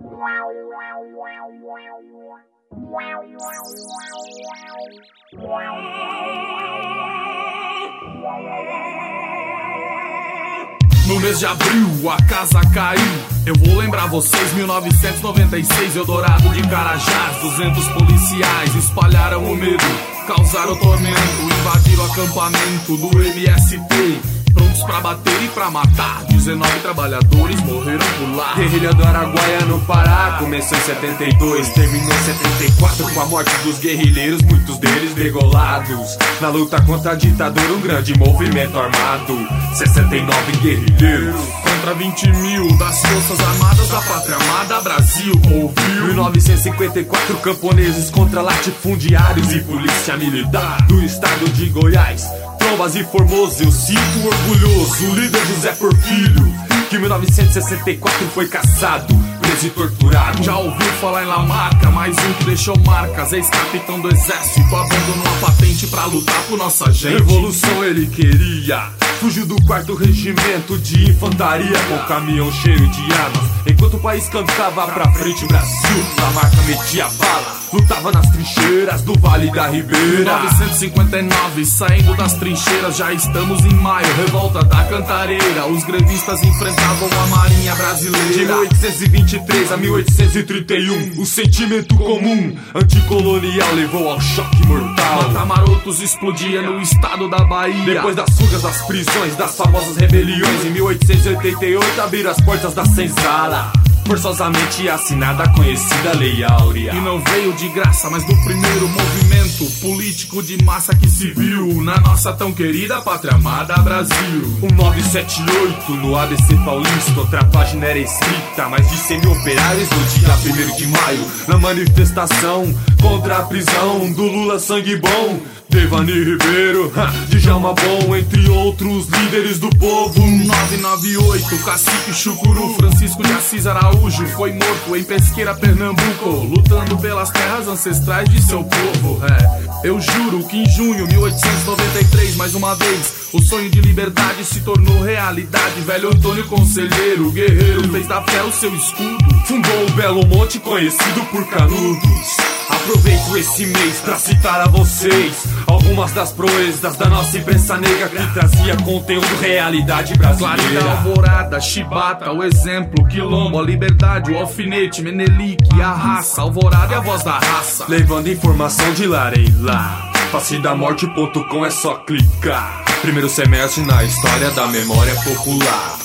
No mês de abril a casa caiu. Eu vou lembrar vocês, 1996, Eldorado de Carajás. 200 policiais espalharam o medo, causaram tormento, invadiram o acampamento do MST, prontos pra bater e pra matar. 19 trabalhadores morreram por lá. Guerrilha do Araguaia no Pará começou em 72, terminou em 74 com a morte dos guerrilheiros, muitos deles degolados. Na luta contra a ditadura, um grande movimento armado, 69 guerrilheiros contra 20 mil das Forças Armadas da Pátria Amada. Brasil ouviu. 1954, camponeses contra latifundiários e polícia militar do estado de Goiás. Trombas e Formoso, eu sinto orgulhoso, o líder José Porfírio, que em 1964 foi caçado, preso e torturado. Já ouviu falar em Lamarca, mais um que deixou marcas, ex-capitão do exército, abandonou a patente pra lutar por nossa gente. Revolução ele queria, fugiu do 4º regimento de infantaria com caminhão cheio de armas. Enquanto o país cantava pra frente, o Brasil, Lamarca metia bala, lutava nas trincheiras do Vale da Ribeira. 1959, saindo das trincheiras, já estamos em maio, revolta da Cantareira. Os grevistas enfrentavam a Marinha Brasileira. De 1823 a 1831, o sentimento comum anticolonial levou ao choque mortal. Mata-marotos explodia no estado da Bahia. Depois das fugas das prisões, das famosas rebeliões, em 1888 abriram as portas da senzala, forçosamente assinada a conhecida Lei Áurea. E não veio de graça, mas do primeiro movimento político de massa que se viu na nossa tão querida pátria amada Brasil. 1978 no ABC Paulista, outra página era escrita, mais de 100 mil operários no dia 1º de maio, na manifestação contra a prisão do Lula sangue bom, Devani Ribeiro, Djalma Bom, entre outros líderes do povo. 998, Cacique Chucuru, Francisco de Assis Araújo foi morto em Pesqueira, Pernambuco, lutando pelas terras ancestrais de seu povo. Eu juro que em junho 1893, mais uma vez, o sonho de liberdade se tornou realidade. Velho Antônio Conselheiro, guerreiro, fez da fé o seu escudo, fundou o Belo Monte, conhecido por Canudos. Aproveito esse mês pra citar a vocês algumas das proezas da nossa imprensa negra que trazia conteúdo realidade brasileira. Clarida, Alvorada, Chibata, o exemplo, Quilombo, a liberdade, o alfinete, Menelique, a raça, Alvorada e a voz da raça, levando informação de lá em lá. Facidamorte.com é só clicar. Primeiro semestre na história da memória popular.